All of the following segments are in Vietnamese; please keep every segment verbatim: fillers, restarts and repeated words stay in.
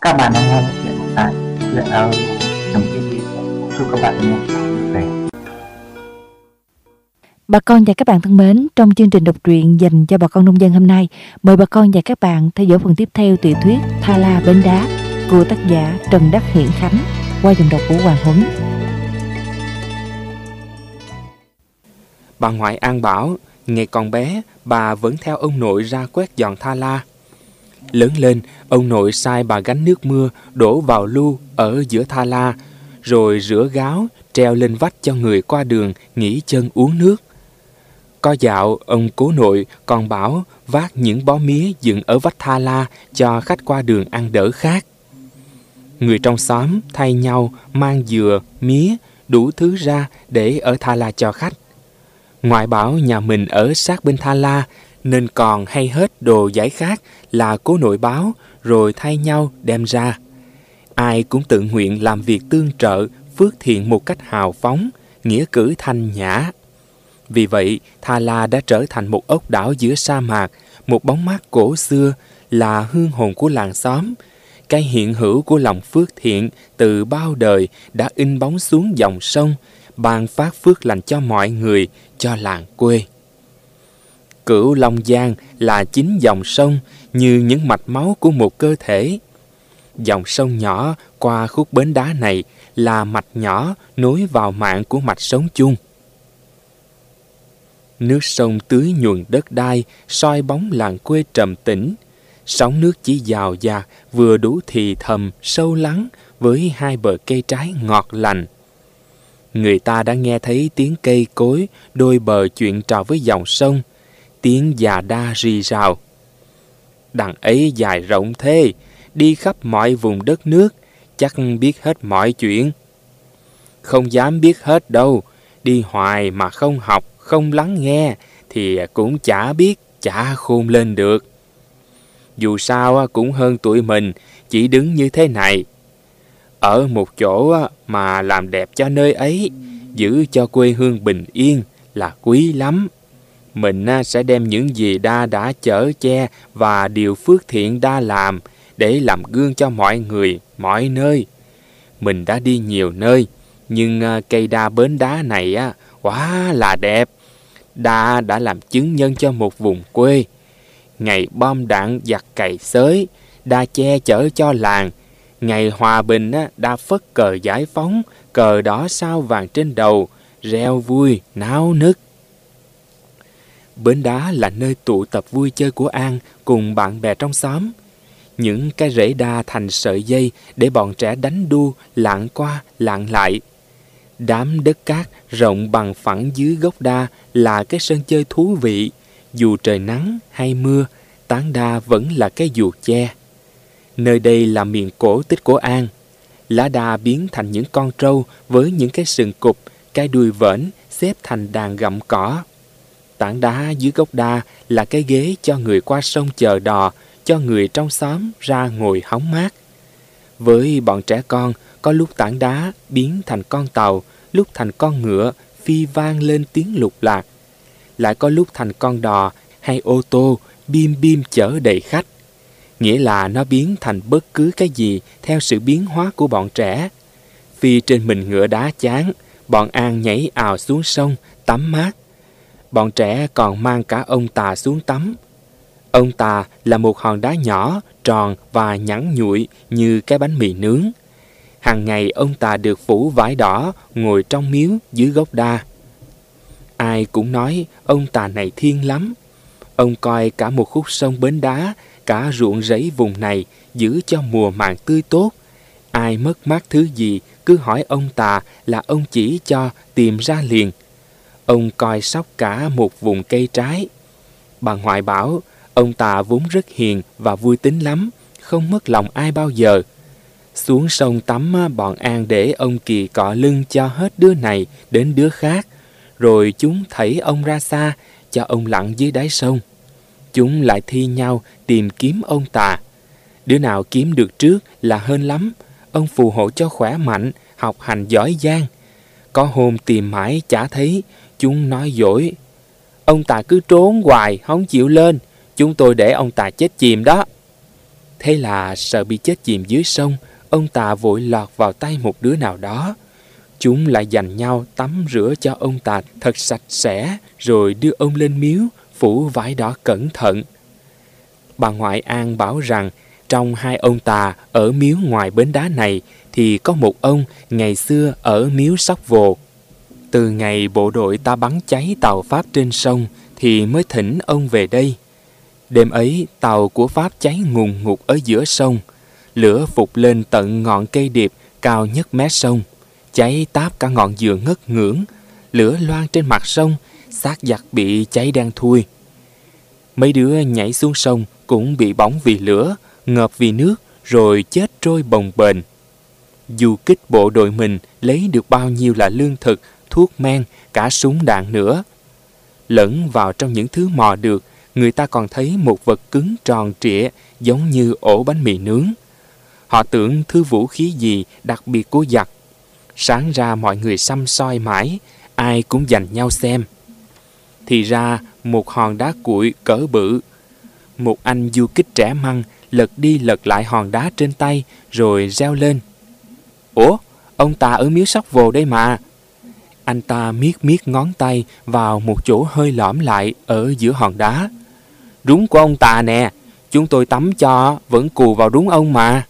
Các bạn đang nghe chuyện tại truyện audio chấm tv. Chúc các bạn nghe vui vẻ. Bà con và các bạn thân mến, trong chương trình đọc truyện dành cho bà con nông dân hôm nay, mời bà con và các bạn theo dõi phần tiếp theo tiểu thuyết Tha La Bến Đá của tác giả Trần Đắc Hiển Khánh qua giọng đọc của Hoàng Huấn. Bà ngoại An bảo, ngày còn bé, bà vẫn theo ông nội ra quét dọn Tha La. Lớn lên, ông nội sai bà gánh nước mưa đổ vào lu ở giữa Tha La, rồi rửa gáo, treo lên vách cho người qua đường nghỉ chân uống nước. Có dạo, ông cố nội còn bảo vác những bó mía dựng ở vách Tha La cho khách qua đường ăn đỡ khát. Người trong xóm thay nhau mang dừa, mía, đủ thứ ra để ở Tha La cho khách. Ngoại bảo nhà mình ở sát bên Tha La, nên còn hay hết đồ giải khát là cố nội báo, rồi thay nhau đem ra. Ai cũng tự nguyện làm việc tương trợ, phước thiện một cách hào phóng, nghĩa cử thanh nhã. Vì vậy, Tha La đã trở thành một ốc đảo giữa sa mạc, một bóng mát cổ xưa, là hương hồn của làng xóm. Cái hiện hữu của lòng phước thiện từ bao đời đã in bóng xuống dòng sông, ban phát phước lành cho mọi người, cho làng quê. Cửu Long Giang là chính dòng sông như những mạch máu của một cơ thể. Dòng sông nhỏ qua khúc bến đá này là mạch nhỏ nối vào mạng của mạch sống chung. Nước sông tưới nhuần đất đai, soi bóng làng quê trầm tĩnh. Sóng nước chỉ dào dạt, vừa đủ thì thầm, sâu lắng với hai bờ cây trái ngọt lành. Người ta đã nghe thấy tiếng cây cối đôi bờ chuyện trò với dòng sông, tiếng già đa rì rào. Đằng ấy dài rộng thế, đi khắp mọi vùng đất nước, chắc biết hết mọi chuyện. Không dám biết hết đâu, đi hoài mà không học, không lắng nghe, thì cũng chả biết, chả khôn lên được. Dù sao cũng hơn tụi mình, chỉ đứng như thế này. Ở một chỗ mà làm đẹp cho nơi ấy, giữ cho quê hương bình yên là quý lắm. Mình sẽ đem những gì đa đã chở che và điều phước thiện đa làm để làm gương cho mọi người, mọi nơi. Mình đã đi nhiều nơi, nhưng cây đa bến đá này á, quá là đẹp. Đa đã làm chứng nhân cho một vùng quê. Ngày bom đạn giặc cày xới, đa che chở cho làng. Ngày hòa bình á, đa phất cờ giải phóng, cờ đỏ sao vàng trên đầu, reo vui, náo nức. Bến đá là nơi tụ tập vui chơi của An cùng bạn bè trong xóm. Những cái rễ đa thành sợi dây để bọn trẻ đánh đu lạng qua lạng lại. Đám đất cát rộng bằng phẳng dưới gốc đa là cái sân chơi thú vị. Dù trời nắng hay mưa, tán đa vẫn là cái dù che. Nơi đây là miền cổ tích của An. Lá đa biến thành những con trâu với những cái sừng cụp, cái đuôi vểnh xếp thành đàn gặm cỏ. Tảng đá dưới gốc đa là cái ghế cho người qua sông chờ đò, cho người trong xóm ra ngồi hóng mát. Với bọn trẻ con, có lúc tảng đá biến thành con tàu, lúc thành con ngựa phi vang lên tiếng lục lạc. Lại có lúc thành con đò hay ô tô bim bim chở đầy khách. Nghĩa là nó biến thành bất cứ cái gì theo sự biến hóa của bọn trẻ. Phi trên mình ngựa đá chán, bọn An nhảy ào xuống sông tắm mát. Bọn trẻ còn mang cả ông tà xuống tắm. Ông tà là một hòn đá nhỏ, tròn và nhẵn nhụi như cái bánh mì nướng. Hàng ngày ông tà được phủ vải đỏ ngồi trong miếu dưới gốc đa. Ai cũng nói ông tà này thiên lắm. Ông coi cả một khúc sông bến đá, cả ruộng rẫy vùng này giữ cho mùa màng tươi tốt. Ai mất mát thứ gì cứ hỏi ông tà là ông chỉ cho tìm ra liền. Ông coi sóc cả một vùng cây trái. Bà ngoại bảo ông tà vốn rất hiền và vui tính lắm, không mất lòng ai bao giờ. Xuống sông tắm bọn An để ông Kỳ cọ lưng cho hết đứa này đến đứa khác, rồi chúng thảy ông ra xa cho ông lặn dưới đáy sông. Chúng lại thi nhau tìm kiếm ông tà. Đứa nào kiếm được trước là hên lắm, ông phù hộ cho khỏe mạnh, học hành giỏi giang. Có hôm tìm mãi chả thấy, chúng nói dối: ông tà cứ trốn hoài, không chịu lên, chúng tôi để ông tà chết chìm đó. Thế là sợ bị chết chìm dưới sông, ông Tà vội lọt vào tay một đứa nào đó. Chúng lại giành nhau tắm rửa cho ông Tà thật sạch sẽ, rồi đưa ông lên miếu, phủ vải đỏ cẩn thận. Bà ngoại An bảo rằng trong hai ông Tà ở miếu ngoài bến đá này thì có một ông ngày xưa ở miếu Sóc Vồ. Từ ngày bộ đội ta bắn cháy tàu Pháp trên sông thì mới thỉnh ông về đây. Đêm ấy tàu của Pháp cháy ngùn ngụt ở giữa sông, lửa phục lên tận ngọn cây điệp cao nhất mé sông, cháy táp cả ngọn dừa ngất ngưỡng, lửa loang trên mặt sông, xác giặc bị cháy đen thui. Mấy đứa nhảy xuống sông cũng bị bỏng vì lửa, ngợp vì nước, rồi chết trôi bồng bềnh. Du kích bộ đội mình lấy được bao nhiêu là lương thực, thuốc men, cả súng đạn nữa. Lẫn vào trong những thứ mò được, người ta còn thấy một vật cứng tròn trịa giống như ổ bánh mì nướng. Họ tưởng thứ vũ khí gì đặc biệt của giặc. Sáng ra mọi người săm soi mãi, ai cũng giành nhau xem. Thì ra một hòn đá cuội cỡ bự. Một anh du kích trẻ măng lật đi lật lại hòn đá trên tay rồi reo lên: "Ủa, ông Tà ở miếu Sóc Vồ đây mà." Anh ta miết miết ngón tay vào một chỗ hơi lõm lại ở giữa hòn đá. "Rúng của ông Tà nè, chúng tôi tắm cho vẫn cù vào rúng ông mà."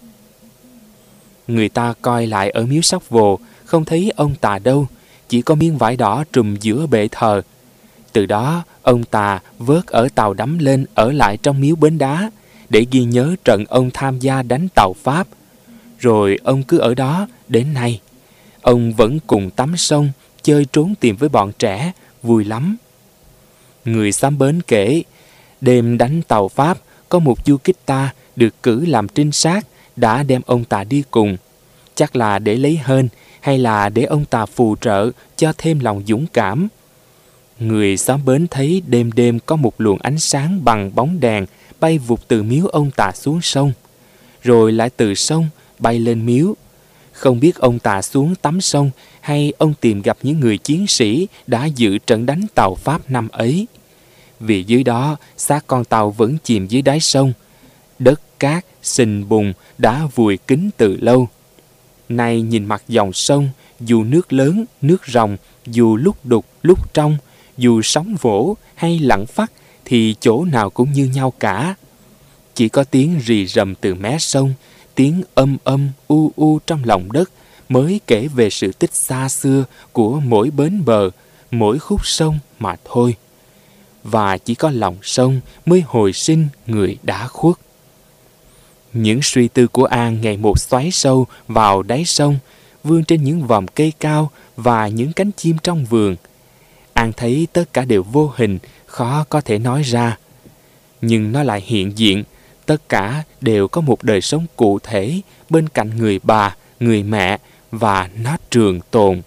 Người ta coi lại ở miếu Sóc Vồ, không thấy ông Tà đâu, chỉ có miếng vải đỏ trùm giữa bệ thờ. Từ đó, ông Tà vớt ở tàu đắm lên ở lại trong miếu bến đá để ghi nhớ trận ông tham gia đánh tàu Pháp. Rồi ông cứ ở đó đến nay. Ông vẫn cùng tắm sông, chơi trốn tìm với bọn trẻ, vui lắm. Người xóm bến kể, đêm đánh tàu Pháp, có một du kích ta được cử làm trinh sát đã đem ông Tà đi cùng. Chắc là để lấy hên hay là để ông Tà phù trợ cho thêm lòng dũng cảm. Người xóm bến thấy đêm đêm có một luồng ánh sáng bằng bóng đèn bay vụt từ miếu ông Tà xuống sông, rồi lại từ sông bay lên miếu. Không biết ông Tà xuống tắm sông hay ông tìm gặp những người chiến sĩ đã dự trận đánh tàu Pháp năm ấy. Vì dưới đó xác con tàu vẫn chìm dưới đáy sông, đất cát sình bùn đã vùi kín từ lâu. Nay nhìn mặt dòng sông, dù nước lớn, nước ròng, dù lúc đục, lúc trong, dù sóng vỗ hay lặng phắt thì chỗ nào cũng như nhau cả. Chỉ có tiếng rì rầm từ mé sông, tiếng âm âm u u trong lòng đất mới kể về sự tích xa xưa của mỗi bến bờ, mỗi khúc sông mà thôi. Và chỉ có lòng sông mới hồi sinh người đã khuất. Những suy tư của An ngày một xoáy sâu vào đáy sông, vươn trên những vòm cây cao và những cánh chim trong vườn. An thấy tất cả đều vô hình, khó có thể nói ra. Nhưng nó lại hiện diện, tất cả đều có một đời sống cụ thể bên cạnh người bà, người mẹ và nó trường tồn.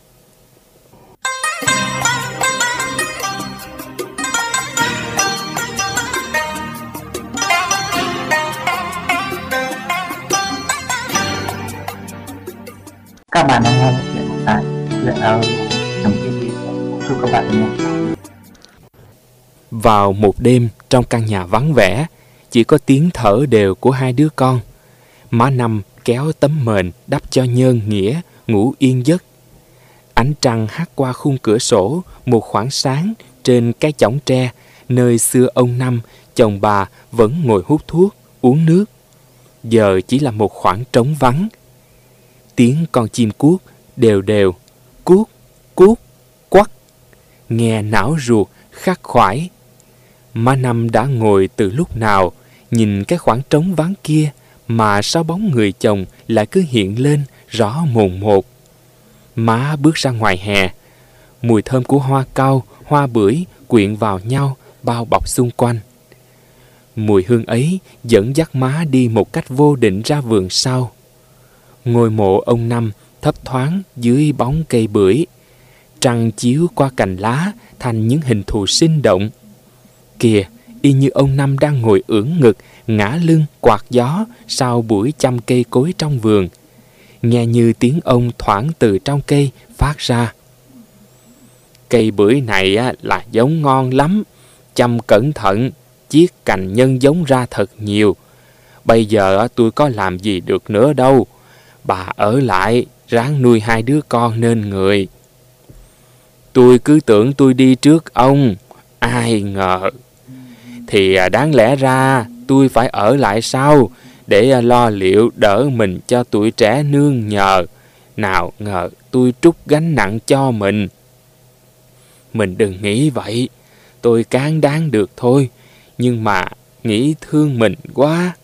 Các bạn đang nghe chuyện tại chuyện ở trong cái gì. Chúc các bạn nghe. Vào một đêm trong căn nhà vắng vẻ, chỉ có tiếng thở đều của hai đứa con. Má Năm kéo tấm mền đắp cho Nhơn Nghĩa ngủ yên giấc. Ánh trăng hắt qua khung cửa sổ một khoảng sáng trên cái chõng tre, nơi xưa ông Năm, chồng bà vẫn ngồi hút thuốc, uống nước. Giờ chỉ là một khoảng trống vắng. Tiếng con chim cuốc đều đều, cuốc, cuốc, quắc, nghe não ruột khắc khoải. Má Năm đã ngồi từ lúc nào, nhìn cái khoảng trống vắng kia mà sao bóng người chồng lại cứ hiện lên rõ mồn một. Má bước ra ngoài hè, mùi thơm của hoa cau, hoa bưởi quyện vào nhau bao bọc xung quanh. Mùi hương ấy dẫn dắt má đi một cách vô định ra vườn sau. Ngôi mộ ông Năm thấp thoáng dưới bóng cây bưởi, trăng chiếu qua cành lá thành những hình thù sinh động. Kìa, y như ông Năm đang ngồi ưỡn ngực, ngã lưng quạt gió sau buổi chăm cây cối trong vườn, nghe như tiếng ông thoảng từ trong cây phát ra. Cây bưởi này là giống ngon lắm, chăm cẩn thận, chiết cành nhân giống ra thật nhiều. Bây giờ tôi có làm gì được nữa đâu. Bà ở lại, ráng nuôi hai đứa con nên người. Tôi cứ tưởng tôi đi trước ông, ai ngờ. Thì đáng lẽ ra tôi phải ở lại sau, để lo liệu đỡ mình cho tuổi trẻ nương nhờ. Nào ngờ tôi trút gánh nặng cho mình. Mình đừng nghĩ vậy, tôi cán đáng được thôi, nhưng mà nghĩ thương mình quá.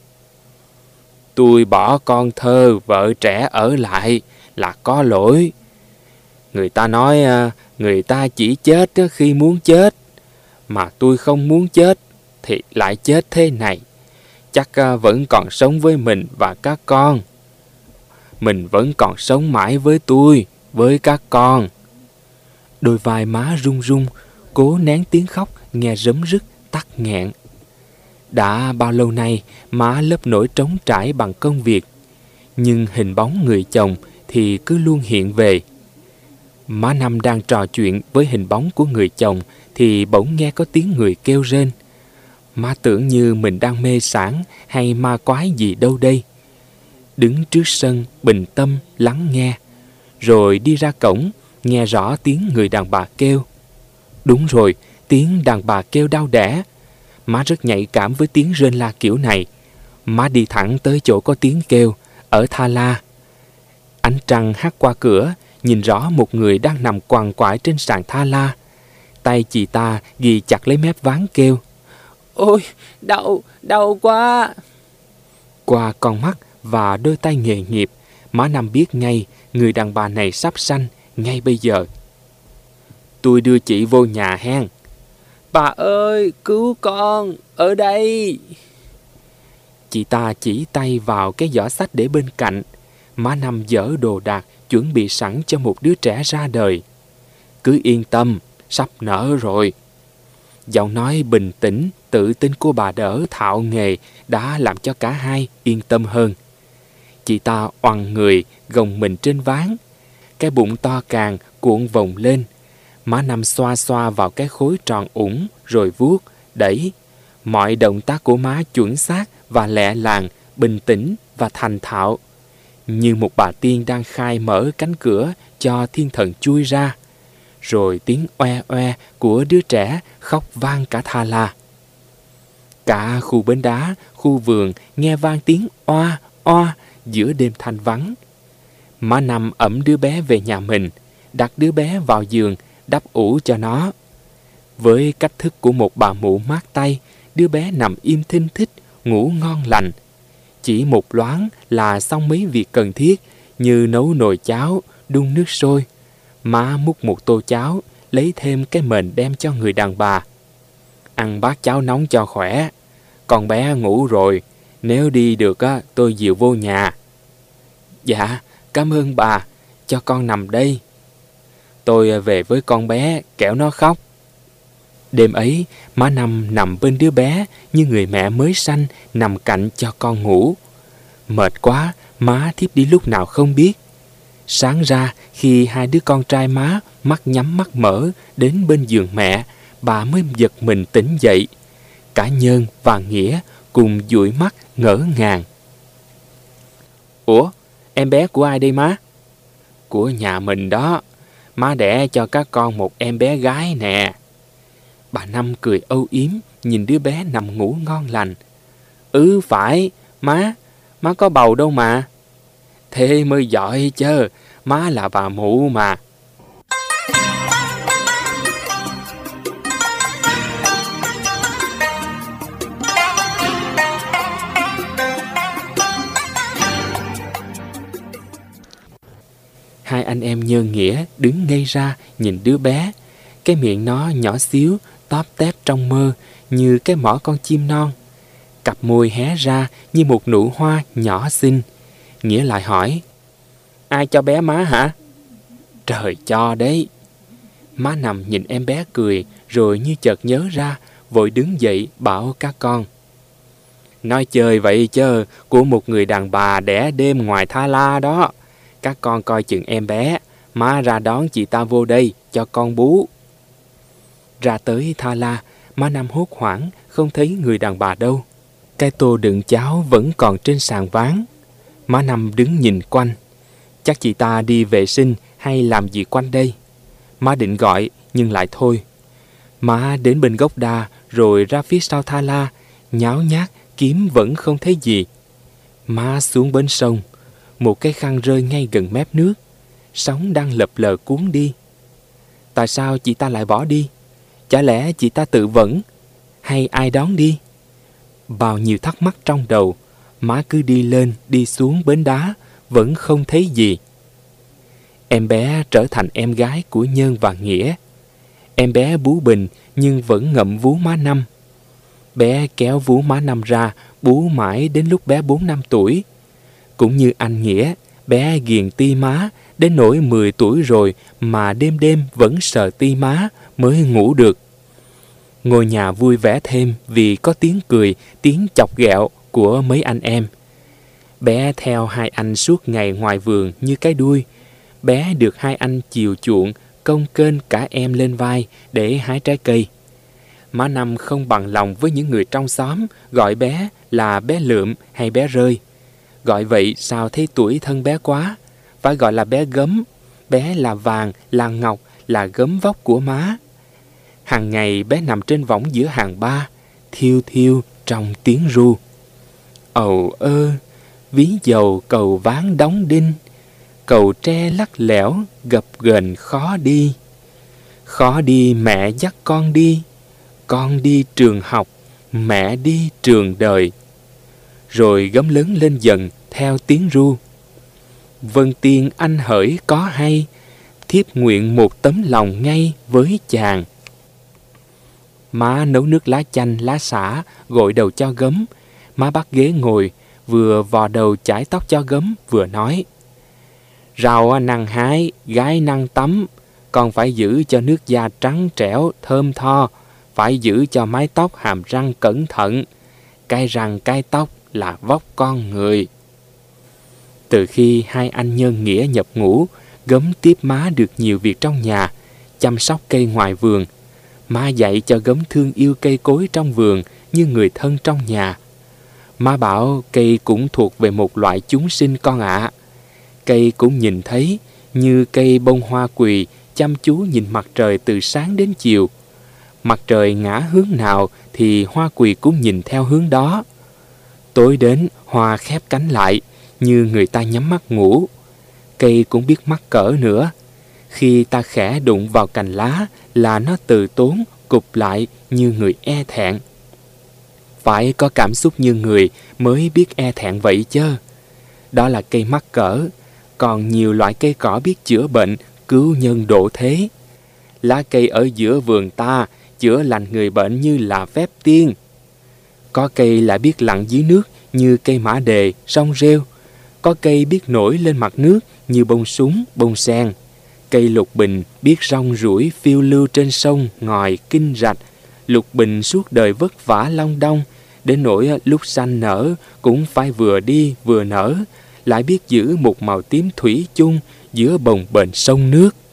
Tôi bỏ con thơ vợ trẻ ở lại là có lỗi. Người ta nói người ta chỉ chết khi muốn chết, mà tôi không muốn chết thì lại chết thế này. Chắc vẫn còn sống với mình và các con. Mình vẫn còn sống mãi với tôi, với các con. Đôi vai má run run, cố nén tiếng khóc nghe rấm rứt tắc nghẹn. Đã bao lâu nay má lấp nỗi trống trải bằng công việc, nhưng hình bóng người chồng thì cứ luôn hiện về. Má Năm đang trò chuyện với hình bóng của người chồng thì bỗng nghe có tiếng người kêu rên. Má tưởng như mình đang mê sảng hay ma quái gì đâu đây. Đứng trước sân bình tâm lắng nghe, rồi đi ra cổng nghe rõ tiếng người đàn bà kêu. Đúng rồi, tiếng đàn bà kêu đau đẻ. Má rất nhạy cảm với tiếng rên la kiểu này. Má đi thẳng tới chỗ có tiếng kêu, ở Tha La. Ánh trăng hắt qua cửa, nhìn rõ một người đang nằm quằn quại trên sàn Tha La. Tay chị ta ghi chặt lấy mép ván kêu: Ôi, đau, đau quá. Qua con mắt và đôi tay nghề nghiệp, má Năm biết ngay người đàn bà này sắp sanh ngay bây giờ. Tôi đưa chị vô nhà hen. Bà ơi, cứu con, ở đây. Chị ta chỉ tay vào cái giỏ xách để bên cạnh. Má Năm dỡ đồ đạc chuẩn bị sẵn cho một đứa trẻ ra đời. Cứ yên tâm, sắp nở rồi. Giọng nói bình tĩnh, tự tin của bà đỡ thạo nghề đã làm cho cả hai yên tâm hơn. Chị ta oằn người, gồng mình trên ván. Cái bụng to càng cuộn vòng lên. Má Năm xoa xoa vào cái khối tròn ủng, rồi vuốt, đẩy. Mọi động tác của má chuẩn xác và lẹ làng, bình tĩnh và thành thạo, như một bà tiên đang khai mở cánh cửa cho thiên thần chui ra. Rồi tiếng oe oe của đứa trẻ khóc vang cả Tha La. Cả khu bến đá, khu vườn nghe vang tiếng oa oa giữa đêm thanh vắng. Má Năm ẵm đứa bé về nhà mình, đặt đứa bé vào giường, đắp ủ cho nó. Với cách thức của một bà mụ mát tay, đứa bé nằm im thinh thích, ngủ ngon lành. Chỉ một loáng là xong mấy việc cần thiết như nấu nồi cháo, đun nước sôi. Má múc một tô cháo, lấy thêm cái mền đem cho người đàn bà. Ăn bát cháo nóng cho khỏe. Con bé ngủ rồi, nếu đi được á, tôi dìu vô nhà. Dạ, cảm ơn bà, cho con nằm đây. Tôi về với con bé, kẻo nó khóc. Đêm ấy, má Năm nằm bên đứa bé như người mẹ mới sanh nằm cạnh cho con ngủ. Mệt quá, má thiếp đi lúc nào không biết. Sáng ra, khi hai đứa con trai má mắt nhắm mắt mở đến bên giường mẹ, bà mới giật mình tỉnh dậy. Cả Nhân và Nghĩa cùng dụi mắt ngỡ ngàng. Ủa, em bé của ai đây má? Của nhà mình đó. Má đẻ cho các con một em bé gái nè. Bà Năm cười âu yếm nhìn đứa bé nằm ngủ ngon lành. Ừ phải, má, má có bầu đâu mà. Thế mới giỏi chứ, má là bà mụ mà. Hai anh em Nhân Nghĩa đứng ngây ra nhìn đứa bé. Cái miệng nó nhỏ xíu, tóp tép trong mơ như cái mỏ con chim non. Cặp môi hé ra như một nụ hoa nhỏ xinh. Nghĩa lại hỏi: Ai cho bé má hả? Trời cho đấy. Má Năm nhìn em bé cười, rồi như chợt nhớ ra, vội đứng dậy bảo các con: Nói chơi vậy chứ, của một người đàn bà đẻ đêm ngoài Tha La đó. Các con coi chừng em bé, má ra đón chị ta vô đây cho con bú. Ra tới Tha La, má Năm hốt hoảng không thấy người đàn bà đâu. cái tô đựng cháo vẫn còn trên sàn ván. Má Năm đứng nhìn quanh. Chắc chị ta đi vệ sinh hay làm gì quanh đây. Má định gọi nhưng lại thôi. Má đến bên gốc đa rồi ra phía sau Tha La, nháo nhác kiếm vẫn không thấy gì. Má xuống bến sông, một cái khăn rơi ngay gần mép nước. Sóng đang lập lờ cuốn đi. Tại sao chị ta lại bỏ đi? Chả lẽ chị ta tự vẫn? Hay ai đón đi? Bao nhiêu thắc mắc trong đầu. Má cứ đi lên đi xuống bến đá, vẫn không thấy gì. Em bé trở thành em gái của Nhân và Nghĩa. Em bé bú bình nhưng vẫn ngậm vú má Năm. Bé kéo vú má Năm ra, bú mãi đến lúc bé bốn năm tuổi. Cũng như anh Nghĩa, bé ghiền ti má, đến nỗi mười tuổi rồi mà đêm đêm vẫn sờ ti má mới ngủ được. Ngôi nhà vui vẻ thêm vì có tiếng cười, tiếng chọc ghẹo của mấy anh em. Bé theo hai anh suốt ngày ngoài vườn như cái đuôi. Bé được hai anh chiều chuộng, cong kênh cả em lên vai để hái trái cây. Má Năm không bằng lòng với những người trong xóm gọi bé là bé lượm hay bé rơi. Gọi vậy sao thấy tuổi thân bé quá. Phải gọi là bé Gấm. Bé là vàng, là ngọc, là gấm vóc của má. Hàng ngày bé nằm trên võng giữa hàng ba, thiêu thiêu trong tiếng ru. Ầu ơ, ví dầu cầu ván đóng đinh, cầu tre lắc lẻo, gập ghềnh khó đi. Khó đi mẹ dắt con đi, con đi trường học, mẹ đi trường đời. Rồi Gấm lớn lên dần theo tiếng ru. Vân tiên anh hỡi có hay, thiếp nguyện một tấm lòng ngay với chàng. Má nấu nước lá chanh, lá xả, gội đầu cho Gấm. Má bắt ghế ngồi, vừa vò đầu chải tóc cho Gấm, vừa nói: Rau năng hái, gái năng tắm, con phải giữ cho nước da trắng trẻo, thơm tho, phải giữ cho mái tóc hàm răng cẩn thận. Cái răng cái tóc là vóc con người. Từ khi hai anh Nhân Nghĩa nhập ngũ, Gấm tiếp má được nhiều việc trong nhà, chăm sóc cây ngoài vườn. Má dạy cho Gấm thương yêu cây cối trong vườn như người thân trong nhà. Má bảo cây cũng thuộc về một loại chúng sinh con ạ. À. Cây cũng nhìn thấy, như cây bông hoa quỳ chăm chú nhìn mặt trời từ sáng đến chiều. Mặt trời ngã hướng nào thì hoa quỳ cũng nhìn theo hướng đó. Tối đến hoa khép cánh lại, như người ta nhắm mắt ngủ. Cây cũng biết mắc cỡ nữa. Khi ta khẽ đụng vào cành lá là nó từ tốn, cụp lại như người e thẹn. Phải có cảm xúc như người mới biết e thẹn vậy chứ. Đó là cây mắc cỡ. Còn nhiều loại cây cỏ biết chữa bệnh, cứu nhân độ thế. Lá cây ở giữa vườn ta chữa lành người bệnh như là phép tiên. Có cây lại biết lặn dưới nước như cây mã đề, song rêu. Có cây biết nổi lên mặt nước như bông súng, bông sen. Cây lục bình biết rong ruổi phiêu lưu trên sông, ngòi, kinh rạch. Lục bình suốt đời vất vả long đong, đến nỗi lúc xanh nở cũng phải vừa đi vừa nở, lại biết giữ một màu tím thủy chung giữa bồng bềnh sông nước.